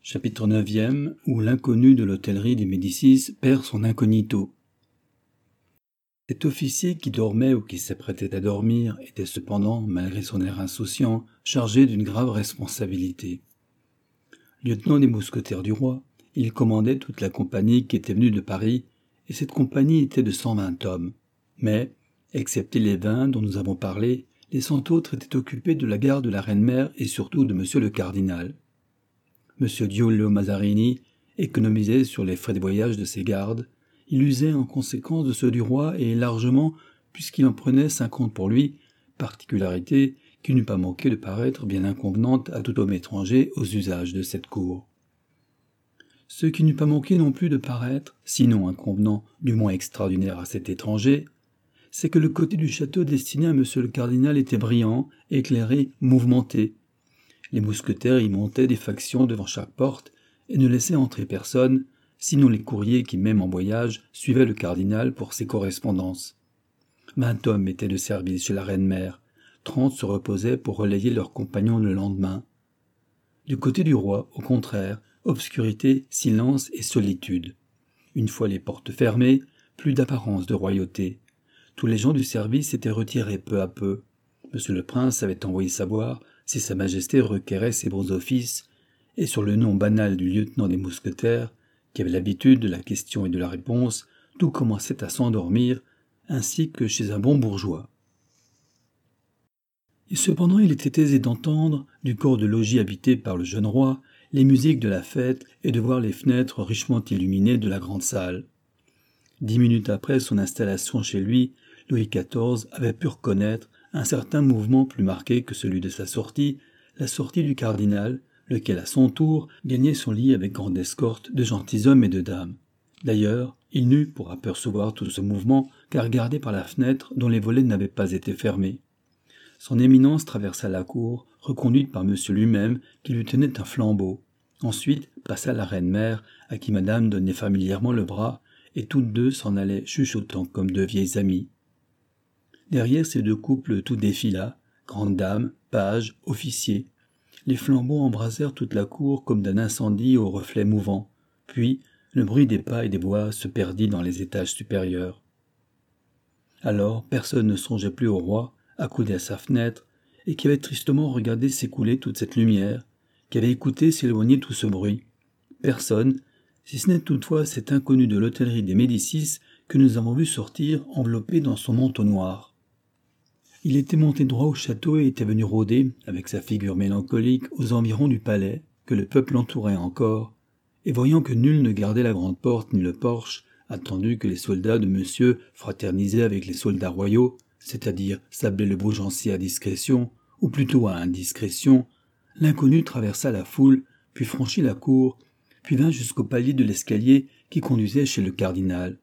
Chapitre 9e, où l'inconnu de l'hôtellerie des Médicis perd son incognito. Cet officier qui dormait ou qui s'apprêtait à dormir était cependant, malgré son air insouciant, chargé d'une grave responsabilité. Lieutenant des mousquetaires du roi, il commandait toute la compagnie qui était venue de Paris, et cette compagnie était de 120 hommes. Mais, excepté les 20 dont nous avons parlé, les 100 autres étaient occupés de la garde de la reine-mère et surtout de monsieur le cardinal. M. Giulio Mazarini économisait sur les frais de voyage de ses gardes. Il usait en conséquence de ceux du roi et largement puisqu'il en prenait 50 pour lui, particularité qui n'eût pas manqué de paraître bien inconvenante à tout homme étranger aux usages de cette cour. Ce qui n'eût pas manqué non plus de paraître, sinon inconvenant, du moins extraordinaire à cet étranger, c'est que le côté du château destiné à M. le cardinal était brillant, éclairé, mouvementé. Les mousquetaires y montaient des factions devant chaque porte et ne laissaient entrer personne, sinon les courriers qui, même en voyage, suivaient le cardinal pour ses correspondances. 20 hommes étaient de service chez la reine-mère, 30 se reposaient pour relayer leurs compagnons le lendemain. Du côté du roi, au contraire, obscurité, silence et solitude. Une fois les portes fermées, plus d'apparence de royauté. Tous les gens du service étaient retirés peu à peu. Monsieur le prince avait envoyé savoir si sa majesté requérait ses bons offices, et sur le nom banal du lieutenant des mousquetaires, qui avait l'habitude de la question et de la réponse, tout commençait à s'endormir, ainsi que chez un bon bourgeois. Et cependant il était aisé d'entendre, du corps de logis habité par le jeune roi, les musiques de la fête et de voir les fenêtres richement illuminées de la grande salle. 10 minutes après son installation chez lui, Louis XIV avait pu reconnaître un certain mouvement plus marqué que celui de sa sortie, la sortie du cardinal, lequel à son tour gagnait son lit avec grande escorte de gentilshommes et de dames. D'ailleurs, il n'eut pour apercevoir tout ce mouvement qu'à regarder par la fenêtre dont les volets n'avaient pas été fermés. Son éminence traversa la cour, reconduite par monsieur lui-même qui lui tenait un flambeau. Ensuite passa la reine-mère, à qui madame donnait familièrement le bras, et toutes deux s'en allaient chuchotant comme deux vieilles amies. Derrière ces deux couples tout défila, grandes dames, pages, officiers. Les flambeaux embrasèrent toute la cour comme d'un incendie aux reflets mouvants. Puis, le bruit des pas et des voix se perdit dans les étages supérieurs. Alors, personne ne songeait plus au roi, accoudé à sa fenêtre, et qui avait tristement regardé s'écouler toute cette lumière, qui avait écouté s'éloigner tout ce bruit. Personne, si ce n'est toutefois cet inconnu de l'hôtellerie des Médicis que nous avons vu sortir enveloppé dans son manteau noir. Il était monté droit au château et était venu rôder, avec sa figure mélancolique, aux environs du palais, que le peuple entourait encore, et voyant que nul ne gardait la grande porte ni le porche, attendu que les soldats de monsieur fraternisaient avec les soldats royaux, c'est-à-dire sablaient le bougeancier à discrétion, ou plutôt à indiscrétion, l'inconnu traversa la foule, puis franchit la cour, puis vint jusqu'au palier de l'escalier qui conduisait chez le cardinal.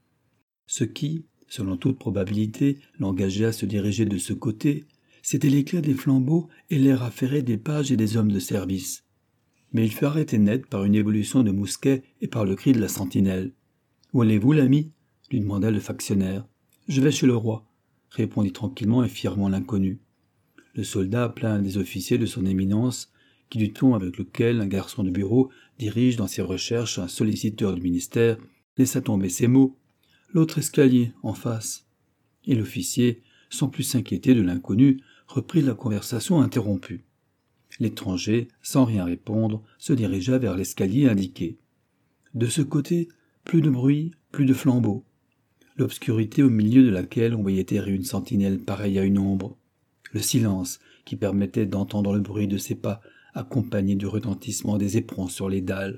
Ce qui, selon toute probabilité, l'engageait à se diriger de ce côté, c'était l'éclat des flambeaux et l'air affairé des pages et des hommes de service. Mais il fut arrêté net par une évolution de mousquet et par le cri de la sentinelle. « Où allez-vous, l'ami » lui demanda le factionnaire. « Je vais chez le roi » répondit tranquillement et fièrement l'inconnu. Le soldat appela un des officiers de son éminence, qui du ton avec lequel un garçon de bureau dirige dans ses recherches un solliciteur du ministère, laissa tomber ces mots. L'autre escalier, en face. Et l'officier, sans plus s'inquiéter de l'inconnu, reprit la conversation interrompue. L'étranger, sans rien répondre, se dirigea vers l'escalier indiqué. De ce côté, plus de bruit, plus de flambeaux. L'obscurité au milieu de laquelle on voyait errer une sentinelle pareille à une ombre. Le silence, qui permettait d'entendre le bruit de ses pas, accompagné du retentissement des éperons sur les dalles.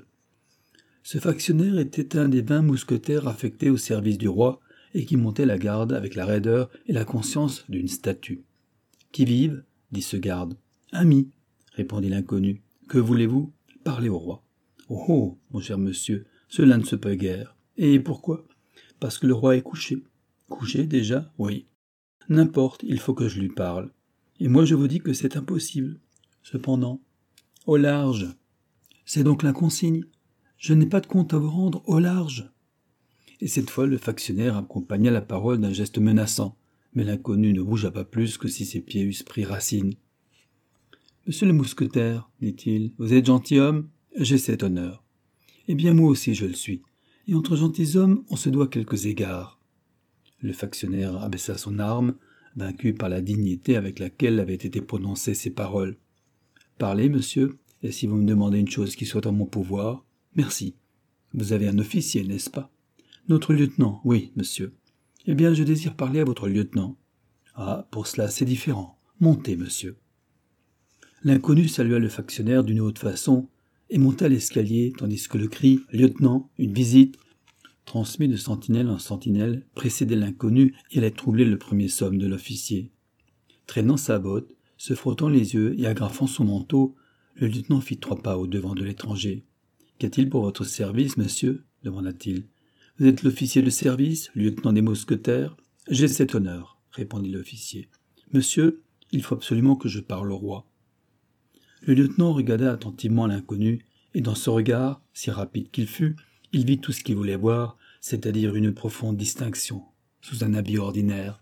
Ce factionnaire était un des 20 mousquetaires affectés au service du roi et qui montait la garde avec la raideur et la conscience d'une statue. « Qui vive » dit ce garde. « Ami » répondit l'inconnu. « Que voulez-vous » Parlez au roi. « Oh oh, mon cher monsieur, cela ne se peut guère. Et pourquoi » Parce que le roi est couché. « Couché déjà » Oui. « N'importe, il faut que je lui parle. Et moi je vous dis que c'est impossible. Cependant, au large. C'est donc la consigne. Je n'ai pas de compte à vous rendre au large. » Et cette fois, le factionnaire accompagna la parole d'un geste menaçant, mais l'inconnu ne bougea pas plus que si ses pieds eussent pris racine. « Monsieur le mousquetaire, dit-il, vous êtes gentilhomme ? j'ai cet honneur. Eh bien, moi aussi je le suis. Et entre gentilshommes, on se doit quelques égards. » Le factionnaire abaissa son arme, vaincu par la dignité avec laquelle avaient été prononcées ces paroles. « Parlez, monsieur, et si vous me demandez une chose qui soit en mon pouvoir, merci. Vous avez un officier, n'est-ce pas ? » ?»« Notre lieutenant, oui, monsieur. »« Eh bien, je désire parler à votre lieutenant. »« Ah, pour cela, c'est différent. Montez, monsieur. » L'inconnu salua le factionnaire d'une haute façon et monta l'escalier, tandis que le cri « Lieutenant, une visite !» transmis de sentinelle en sentinelle, précédait l'inconnu et allait troubler le premier somme de l'officier. Traînant sa botte, se frottant les yeux et agrafant son manteau, le lieutenant fit 3 pas au-devant de l'étranger. « Qu'a-t-il pour votre service, monsieur ?» demanda-t-il. « Vous êtes l'officier de service, lieutenant des mousquetaires ?»« J'ai cet honneur, » répondit l'officier. « Monsieur, il faut absolument que je parle au roi. » Le lieutenant regarda attentivement l'inconnu, et dans ce regard, si rapide qu'il fût, il vit tout ce qu'il voulait voir, c'est-à-dire une profonde distinction, sous un habit ordinaire.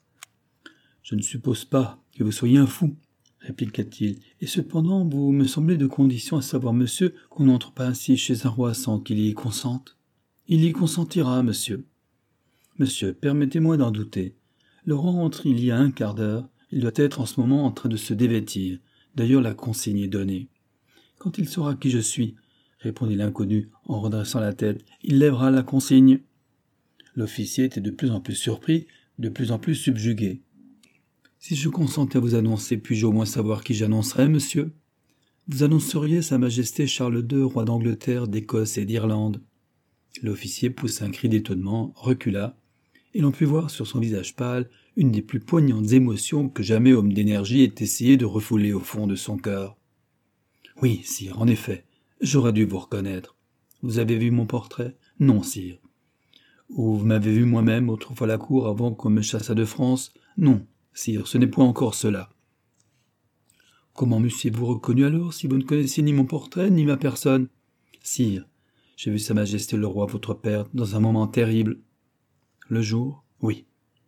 « Je ne suppose pas que vous soyez un fou, » répliqua-t-il, « et cependant vous me semblez de condition à savoir, monsieur, qu'on n'entre pas ainsi chez un roi sans qu'il y consente. »« Il y consentira, monsieur. »« Monsieur, permettez-moi d'en douter. Le roi entre il y a un quart d'heure, il doit être en ce moment en train de se dévêtir. D'ailleurs, la consigne est donnée. »« Quand il saura qui je suis, » répondit l'inconnu en redressant la tête, « il lèvera la consigne. » L'officier était de plus en plus surpris, de plus en plus subjugué. « Si je consentais à vous annoncer, puis-je au moins savoir qui j'annoncerais, monsieur ? » ?»« Vous annonceriez Sa Majesté Charles II, roi d'Angleterre, d'Écosse et d'Irlande. » L'officier poussa un cri d'étonnement, recula, et l'on put voir sur son visage pâle une des plus poignantes émotions que jamais homme d'énergie ait essayé de refouler au fond de son cœur. « Oui, sire, en effet, j'aurais dû vous reconnaître. Vous avez vu mon portrait ? Non, sire. Ou vous m'avez vu moi-même autrefois à la cour avant qu'on me chassât de France ? Non, sire, ce n'est point encore cela. Comment m'eussiez-vous reconnu alors si vous ne connaissiez ni mon portrait ni ma personne ? Sire, j'ai vu Sa Majesté le roi votre père dans un moment terrible. Le jour ? Oui.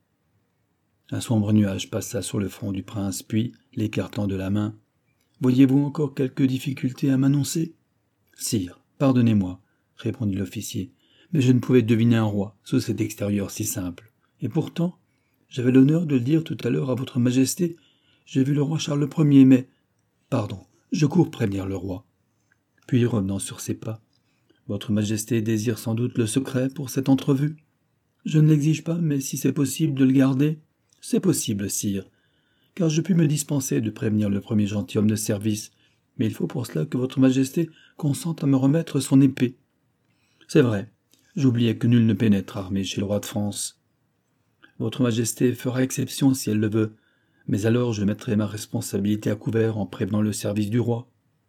Un sombre nuage passa sur le front du prince, puis, l'écartant de la main, « Voyez-vous encore quelque difficulté à m'annoncer ? » ?»« Sire, pardonnez-moi, » répondit l'officier, « mais je ne pouvais deviner un roi sous cet extérieur si simple. Et pourtant, j'avais l'honneur de le dire tout à l'heure à votre majesté, j'ai vu le roi Charles Ier, mais... Pardon, je cours prévenir le roi. » Puis, revenant sur ses pas, « Votre majesté désire sans doute le secret pour cette entrevue ? Je ne l'exige pas, mais si c'est possible de le garder... » ?»« C'est possible, sire, car je puis me dispenser de prévenir le premier gentilhomme de service, mais il faut pour cela que votre majesté consente à me remettre son épée. »« C'est vrai, j'oubliais que nul ne pénètre armé chez le roi de France. »« Votre majesté fera exception si elle le veut, mais alors je mettrai ma responsabilité à couvert en prévenant le service du roi. »«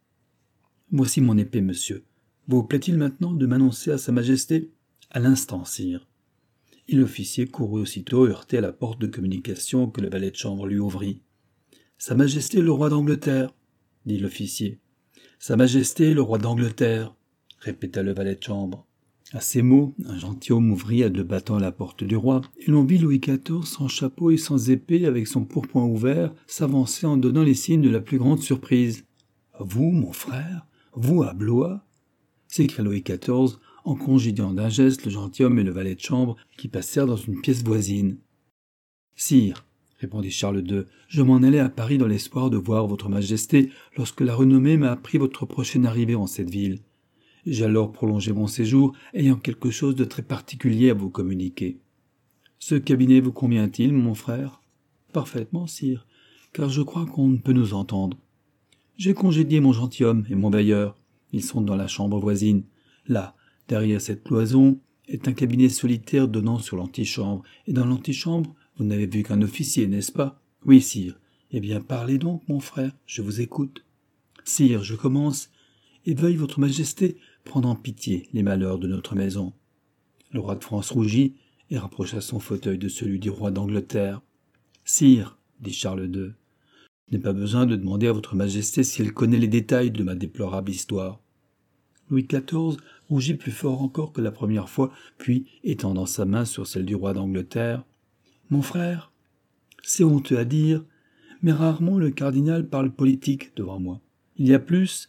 Voici mon épée, monsieur. Vous plaît-il maintenant de m'annoncer à Sa Majesté ? » ?»« À l'instant, sire. » Et l'officier courut aussitôt heurter à la porte de communication que le valet de chambre lui ouvrit. « Sa Majesté le roi d'Angleterre » dit l'officier. « Sa Majesté le roi d'Angleterre » répéta le valet de chambre. À ces mots, un gentilhomme ouvrit à 2 battants la porte du roi, et l'on vit Louis XIV sans chapeau et sans épée, avec son pourpoint ouvert, s'avancer en donnant les signes de la plus grande surprise. « Vous, mon frère ? Vous, à Blois ?» s'écria Louis XIV, en congédiant d'un geste le gentilhomme et le valet de chambre qui passèrent dans une pièce voisine. « Sire, » répondit Charles II, « je m'en allais à Paris dans l'espoir de voir votre majesté lorsque la renommée m'a appris votre prochaine arrivée en cette ville. J'ai alors prolongé mon séjour, ayant quelque chose de très particulier à vous communiquer. Ce cabinet vous convient-il, mon frère ? » ?»« Parfaitement, sire, car je crois qu'on ne peut nous entendre. J'ai congédié mon gentilhomme et mon veilleur. Ils sont dans la chambre voisine. Là, derrière cette cloison, est un cabinet solitaire donnant sur l'antichambre. Et dans l'antichambre, vous n'avez vu qu'un officier, n'est-ce pas ? » ?»« Oui, sire. » »« Eh bien, parlez donc, mon frère, je vous écoute. »« Sire, je commence, et veuille votre majesté prendre en pitié les malheurs de notre maison. » Le roi de France rougit et rapprocha son fauteuil de celui du roi d'Angleterre. « Sire, » dit Charles II, « je n'ai pas besoin de demander à votre majesté si elle connaît les détails de ma déplorable histoire. » Louis XIV rougit plus fort encore que la première fois, puis, étendant sa main sur celle du roi d'Angleterre, « Mon frère, c'est honteux à dire, mais rarement le cardinal parle politique devant moi. Il y a plus,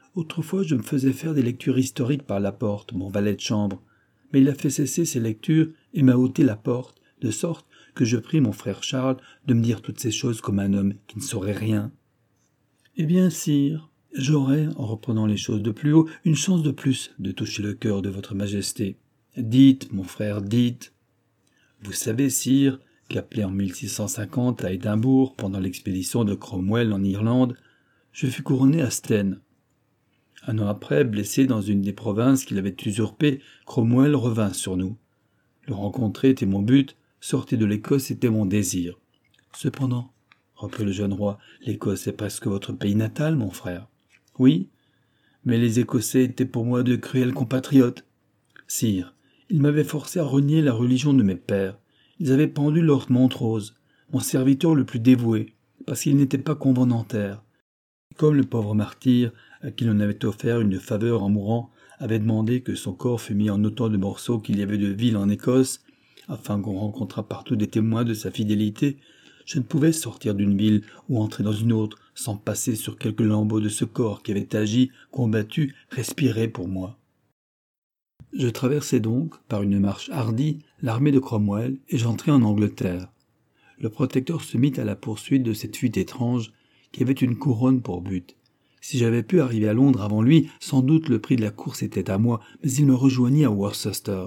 Autrefois, je me faisais faire des lectures historiques par Laporte, mon valet de chambre. Mais il a fait cesser ces lectures et m'a ôté la porte, de sorte que je prie mon frère Charles de me dire toutes ces choses comme un homme qui ne saurait rien. Eh bien, sire, j'aurai, en reprenant les choses de plus haut, une chance de plus de toucher le cœur de votre majesté. Dites, mon frère, dites. Vous savez, sire, qu'appelé en 1650 à Édimbourg pendant l'expédition de Cromwell en Irlande, je fus couronné à Stène. Un an après, blessé dans une des provinces qu'il avait usurpées, Cromwell revint sur nous. Le rencontrer était mon but, sortir de l'Écosse était mon désir. Cependant, reprit le jeune roi, l'Écosse est presque votre pays natal, mon frère. Oui, mais les Écossais étaient pour moi de cruels compatriotes. Sire, ils m'avaient forcé à renier la religion de mes pères. Ils avaient pendu Lord Montrose, mon serviteur le plus dévoué, parce qu'il n'était pas convenantaire. Comme le pauvre martyr, à qui l'on avait offert une faveur en mourant, avait demandé que son corps fût mis en autant de morceaux qu'il y avait de villes en Écosse, afin qu'on rencontrât partout des témoins de sa fidélité, je ne pouvais sortir d'une ville ou entrer dans une autre sans passer sur quelques lambeaux de ce corps qui avait agi, combattu, respiré pour moi. Je traversai donc, par une marche hardie, l'armée de Cromwell et j'entrai en Angleterre. Le protecteur se mit à la poursuite de cette fuite étrange qui avait une couronne pour but. Si j'avais pu arriver à Londres avant lui, sans doute le prix de la course était à moi, mais il me rejoignit à Worcester.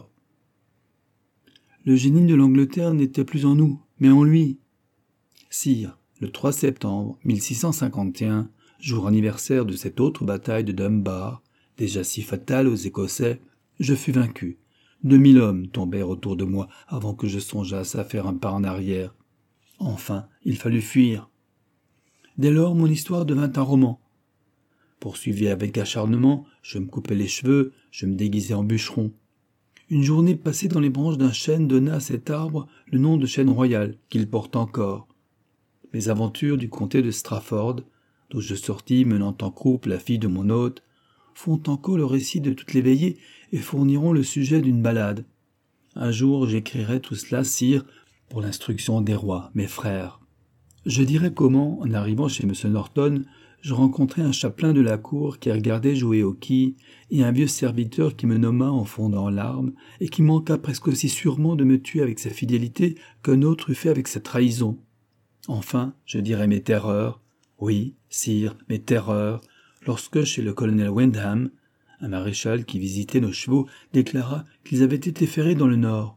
Le génie de l'Angleterre n'était plus en nous, mais en lui. Sire, le 3 septembre 1651, jour anniversaire de cette autre bataille de Dunbar, déjà si fatale aux Écossais, je fus vaincu. 2000 hommes tombèrent autour de moi avant que je songeasse à faire un pas en arrière. Enfin, il fallut fuir. Dès lors, mon histoire devint un roman. Poursuivi avec acharnement, je me coupais les cheveux, je me déguisais en bûcheron. Une journée passée dans les branches d'un chêne donna à cet arbre le nom de chêne royal, qu'il porte encore. Mes aventures du comté de Strafford, d'où je sortis menant en croupe la fille de mon hôte, font encore le récit de toutes les veillées et fourniront le sujet d'une ballade. Un jour, j'écrirai tout cela, sire, pour l'instruction des rois, mes frères. Je dirai comment, en arrivant chez M. Norton, je rencontrai un chapelain de la cour qui regardait jouer au quilles et un vieux serviteur qui me nomma en fondant en larmes et qui manqua presque aussi sûrement de me tuer avec sa fidélité qu'un autre eût fait avec sa trahison. Enfin, je dirai mes terreurs, oui, sire, mes terreurs, lorsque, chez le colonel Windham, un maréchal qui visitait nos chevaux déclara qu'ils avaient été ferrés dans le Nord.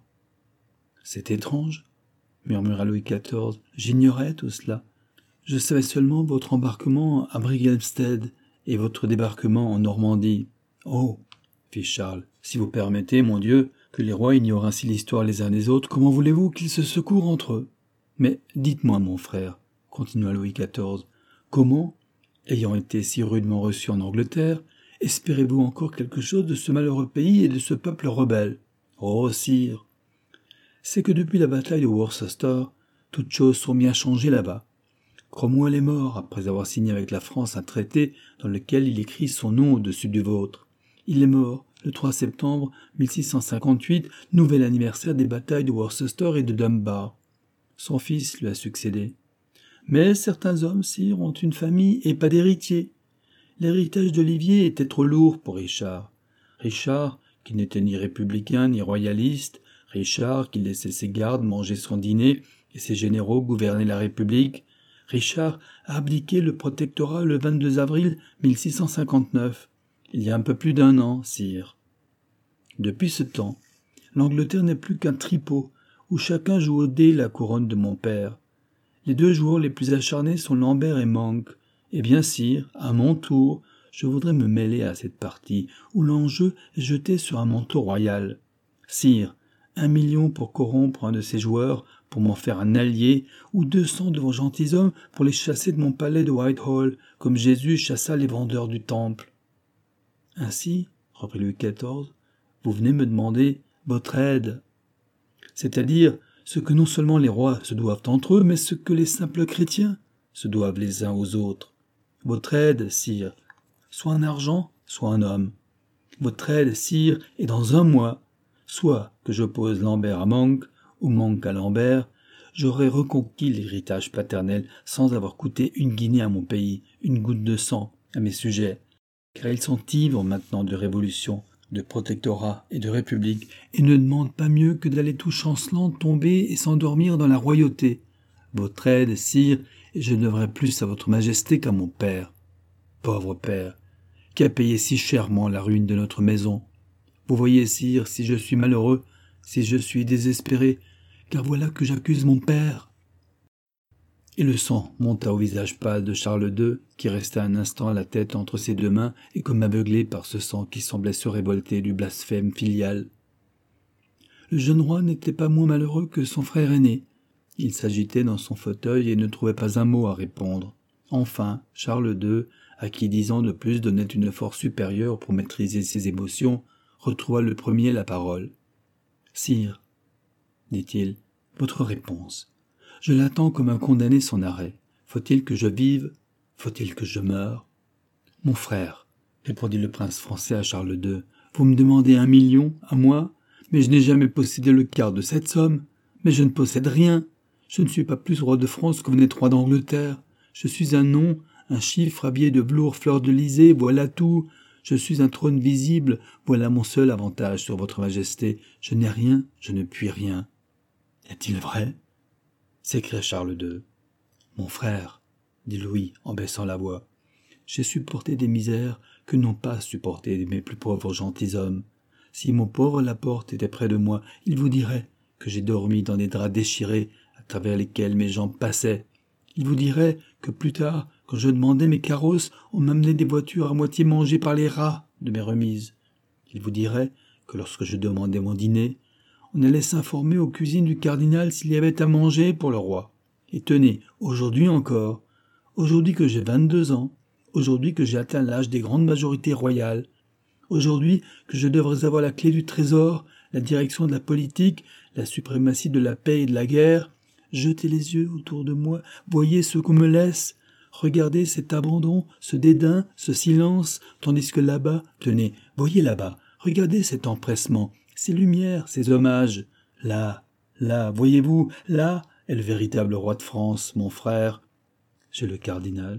« C'est étrange, » murmura Louis XIV, « j'ignorais tout cela. Je savais seulement votre embarquement à Brighamstead et votre débarquement en Normandie. »« Oh, » fit Charles, « si vous permettez, mon Dieu, que les rois ignorent ainsi l'histoire les uns des autres, comment voulez-vous qu'ils se secourent entre eux ? Mais dites-moi, mon frère, continua Louis XIV, comment, ayant été si rudement reçu en Angleterre, espérez-vous encore quelque chose de ce malheureux pays et de ce peuple rebelle ? Oh, sire, c'est que depuis la bataille de Worcester, toutes choses sont bien changées là-bas. Cromwell est mort après avoir signé avec la France un traité dans lequel il écrit son nom au-dessus du vôtre. Il est mort le 3 septembre 1658, nouvel anniversaire des batailles de Worcester et de Dunbar. Son fils lui a succédé. Mais certains hommes, sire, ont une famille et pas d'héritier. L'héritage d'Olivier était trop lourd pour Richard. Richard, qui n'était ni républicain ni royaliste, Richard, qui laissait ses gardes manger son dîner et ses généraux gouverner la République, Richard a abdiqué le protectorat le 22 avril 1659, il y a un peu plus d'un an, sire. Depuis ce temps, l'Angleterre n'est plus qu'un tripot où chacun joue au dé la couronne de mon père. Les deux joueurs les plus acharnés sont Lambert et Monk. Eh bien, sire, à mon tour, je voudrais me mêler à cette partie où l'enjeu est jeté sur un manteau royal. Sire, 1 million pour corrompre un de ces joueurs, pour m'en faire un allié, ou 200 de vos gentilshommes pour les chasser de mon palais de Whitehall, comme Jésus chassa les vendeurs du temple. Ainsi, reprit Louis XIV, vous venez me demander votre aide, c'est-à-dire ce que non seulement les rois se doivent entre eux, mais ce que les simples chrétiens se doivent les uns aux autres. Votre aide, sire, soit en argent, soit en homme. Votre aide, sire, est dans 1 mois. Soit que j'oppose Lambert à Monk, ou Monk à Lambert, j'aurai reconquis l'héritage paternel sans avoir coûté 1 guinée à mon pays, 1 goutte de sang à mes sujets. car ils sont ivres maintenant de révolution, de protectorat et de république, et ne demandent pas mieux que d'aller tout chancelant tomber et s'endormir dans la royauté. Votre aide, sire, et je ne devrai plus à votre majesté qu'à mon père. Pauvre père, qui a payé si chèrement la ruine de notre maison. Vous voyez, sire, si je suis malheureux, si je suis désespéré, car voilà que j'accuse mon père. » Et le sang monta au visage pâle de Charles II, qui resta un instant la tête entre ses deux mains et comme aveuglé par ce sang qui semblait se révolter du blasphème filial. Le jeune roi n'était pas moins malheureux que son frère aîné. Il s'agitait dans son fauteuil et ne trouvait pas un mot à répondre. Enfin, Charles II, à qui 10 ans de plus donnaient une force supérieure pour maîtriser ses émotions, retrouva le premier la parole. « Sire, dit-il, votre réponse. Je l'attends comme un condamné son arrêt. Faut-il que je vive? Faut-il que je meure? » « Mon frère, répondit le prince français à Charles II, vous me demandez 1 million, à moi, mais je n'ai jamais possédé le quart de cette somme. Mais je ne possède rien. Je ne suis pas plus roi de France que vous n'êtes roi d'Angleterre. Je suis un nom, un chiffre habillé de velours fleur-de-lysée, voilà tout. Je suis un trône visible, voilà mon seul avantage sur votre majesté. Je n'ai rien, je ne puis rien. » « Est-il vrai ?» s'écria Charles II. « Mon frère, dit Louis en baissant la voix, j'ai supporté des misères que n'ont pas supportées mes plus pauvres gentilshommes. Si mon pauvre Laporte était près de moi, il vous dirait que j'ai dormi dans des draps déchirés à travers lesquels mes jambes passaient. Il vous dirait que plus tard, quand je demandais mes carrosses, on m'amenait des voitures à moitié mangées par les rats de mes remises. Il vous dirait que lorsque je demandais mon dîner, on allait s'informer aux cuisines du cardinal s'il y avait à manger pour le roi. Et tenez, aujourd'hui encore, aujourd'hui que j'ai 22 ans, aujourd'hui que j'ai atteint l'âge des grandes majorités royales, aujourd'hui que je devrais avoir la clé du trésor, la direction de la politique, la suprématie de la paix et de la guerre, jetez les yeux autour de moi, voyez ce qu'on me laisse, regardez cet abandon, ce dédain, ce silence, tandis que là-bas, tenez, voyez là-bas, regardez cet empressement, ces lumières, ces hommages. Là, voyez-vous, là est le véritable roi de France, mon frère. Chez le cardinal,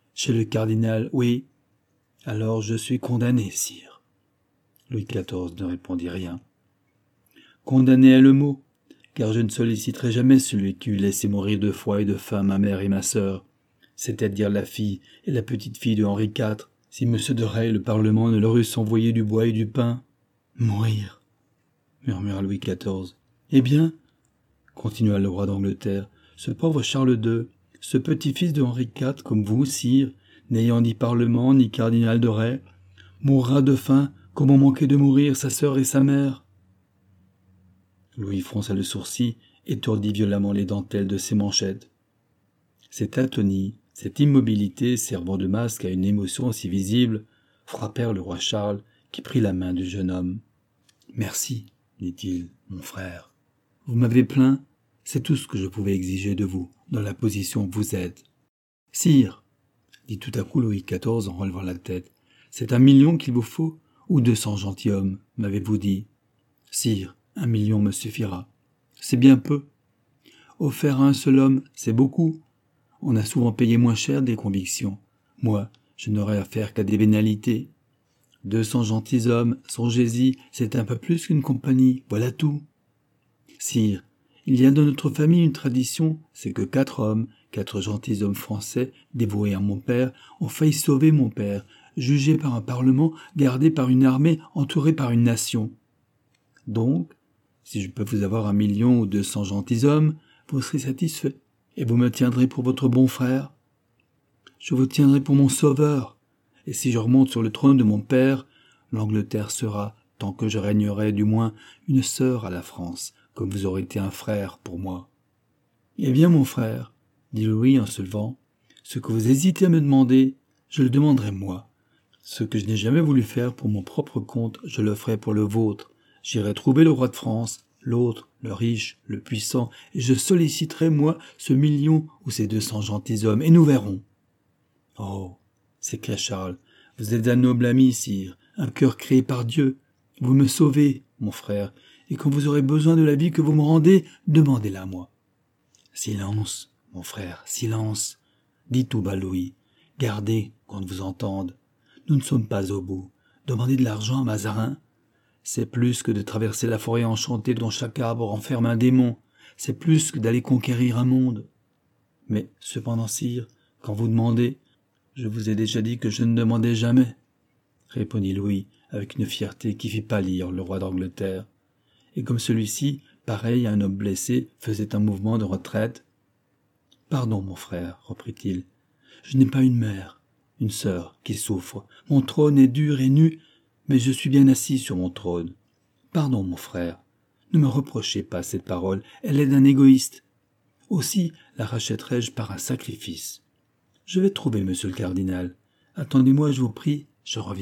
oui. Alors je suis condamné, sire. Louis XIV ne répondit rien. Condamné est le mot, car je ne solliciterai jamais celui qui eut laissé mourir de froid et de faim ma mère et ma sœur, c'est-à-dire la fille et la petite-fille de Henri IV, si M. de Rey et le Parlement ne leur eussent envoyé du bois et du pain. Mourir, murmura Louis XIV. Eh bien, continua le roi d'Angleterre, ce pauvre Charles II, ce petit-fils de Henri IV comme vous, sire, n'ayant ni parlement ni cardinal de Rey, mourra de faim comme ont manqué de mourir sa sœur et sa mère. Louis fronça le sourcil et tordit violemment les dentelles de ses manchettes. Cette atonie, cette immobilité servant de masque à une émotion si visible, frappèrent le roi Charles qui prit la main du jeune homme. « Merci, dit-il, mon frère. Vous m'avez plaint, c'est tout ce que je pouvais exiger de vous, dans la position où vous êtes. Sire, dit tout à coup Louis XIV en relevant la tête, c'est 1 million qu'il vous faut, ou 200 gentilshommes, m'avez-vous dit. Sire, 1 million me suffira. C'est bien peu. Offert à un seul homme, c'est beaucoup. On a souvent payé moins cher des convictions. Moi, je n'aurai affaire qu'à des vénalités. 200 gentilshommes, songez-y, c'est un peu plus qu'une compagnie, voilà tout. Sire, il y a dans notre famille une tradition, c'est que 4 hommes, 4 gentilshommes français, dévoués à mon père, ont failli sauver mon père, jugé par un parlement, gardé par une armée, entouré par une nation. Donc, si je peux vous avoir 1 million ou 200 gentilshommes, vous serez satisfait, et vous me tiendrez pour votre bon frère. Je vous tiendrai pour mon sauveur, et si je remonte sur le trône de mon père, l'Angleterre sera, tant que je régnerai du moins, une sœur à la France, comme vous aurez été un frère pour moi. Eh bien, mon frère, dit Louis en se levant, ce que vous hésitez à me demander, je le demanderai moi. Ce que je n'ai jamais voulu faire pour mon propre compte, je le ferai pour le vôtre. J'irai trouver le roi de France, l'autre, le riche, le puissant, et je solliciterai, moi, ce 1 million ou ces 200 gentilshommes, et nous verrons. Oh, s'écria Charles, vous êtes un noble ami, sire, un cœur créé par Dieu. Vous me sauvez, mon frère, et quand vous aurez besoin de la vie que vous me rendez, demandez-la à moi. Silence, mon frère, silence, dit tout bas Louis, gardez qu'on ne vous entende. Nous ne sommes pas au bout. Demander de l'argent à Mazarin, c'est plus que de traverser la forêt enchantée dont chaque arbre renferme un démon. C'est plus que d'aller conquérir un monde. Mais, cependant, sire, quand vous demandez, je vous ai déjà dit que je ne demandais jamais, répondit Louis avec une fierté qui fit pâlir le roi d'Angleterre. Et comme celui-ci, pareil à un homme blessé, faisait un mouvement de retraite. « Pardon, mon frère, reprit-il, je n'ai pas une mère, une sœur qui souffre. Mon trône est dur et nu, mais je suis bien assis sur mon trône. Pardon, mon frère, ne me reprochez pas cette parole, elle est d'un égoïste. Aussi la rachèterai-je par un sacrifice. Je vais trouver monsieur le cardinal. Attendez-moi, je vous prie, je reviens. »